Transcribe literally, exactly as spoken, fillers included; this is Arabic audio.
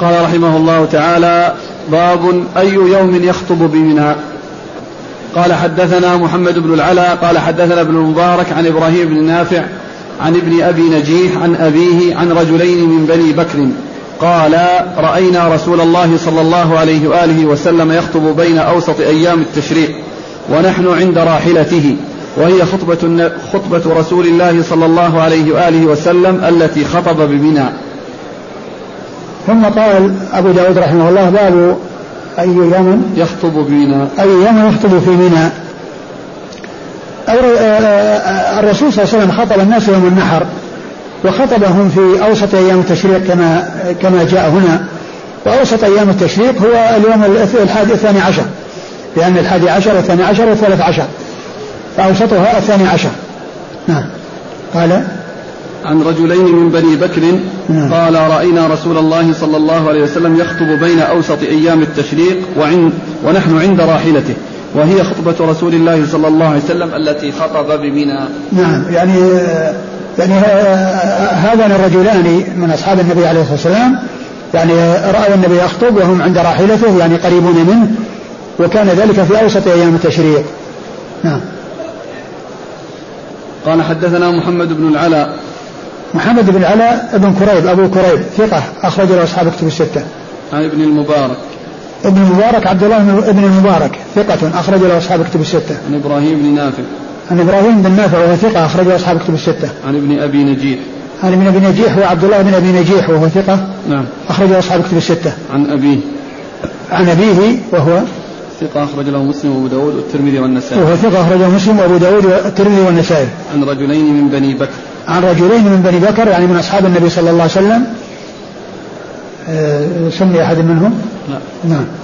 قال رحمه الله تعالى: باب أي يوم يخطب بمنى. قال حدثنا محمد بن العلاء قال حدثنا ابن المبارك عن إبراهيم بن نافع عن ابن أبي نجيح عن أبيه عن رجلين من بني بكر قال: رأينا رسول الله صلى الله عليه وآله وسلم يخطب بين أوسط أيام التشريق ونحن عند راحلته، وهي خطبة, خطبة رسول الله صلى الله عليه وآله وسلم التي خطب بمنى. ثم قال أبو داود رحمه الله: باب أي يوم يخطب بمنى. أي يوم يخطب في منى. الرسول صلى الله عليه وسلم خطب الناس يوم النحر، وخطبهم في أوسط أيام التشريق كما كما جاء هنا. وأوسط أيام التشريق هو اليوم الحادي الثاني عشر، لأن الحادي عشر والثاني عشر والثالث عشر، فأوسطها الثاني عشر. نعم. قال: عن رجلين من بني بكر نعم. قال: رأينا رسول الله صلى الله عليه وسلم يخطب بين أوسط أيام التشريق وعند ونحن عند راحلته، وهي خطبة رسول الله صلى الله عليه وسلم التي خطب بمنى. نعم. يعني يعني هذان الرجلان من أصحاب النبي عليه الصلاة والسلام يعني رأى النبي يخطب وهم عند راحلته، يعني قريبون منه، وكان ذلك في أوسط أيام التشريق. نعم. قال حدثنا محمد بن العلاء. محمد بن العلاء ابن كريب أبو كريب ثقة أخرج له أصحاب كتب الستة. عن ابن المبارك. ابن المبارك عبد الله ابن المبارك ثقة أخرج له أصحاب كتب الستة. عن إبراهيم بن نافع. عن إبراهيم بن نافع وهو ثقة أخرج له أصحاب كتب الستة. عن ابن أبي نجيح. عن ابن أبي نجيح هو عبد الله بن أبي نجيح وهو ثقة. نعم. أخرج له أصحاب كتب الستة. عن أبيه. عن أبيه وهو ثقة أخرج له مسلم وأبو داود والترمذي والنسائي. وهو ثقة أخرج له مسلم وأبو داود والترمذي والنسائي. عن رجلين من بني بكر. عن رجلين من بني بكر يعني من أصحاب النبي صلى الله عليه وسلم. أه سمي أحد منهم؟ لا. نعم.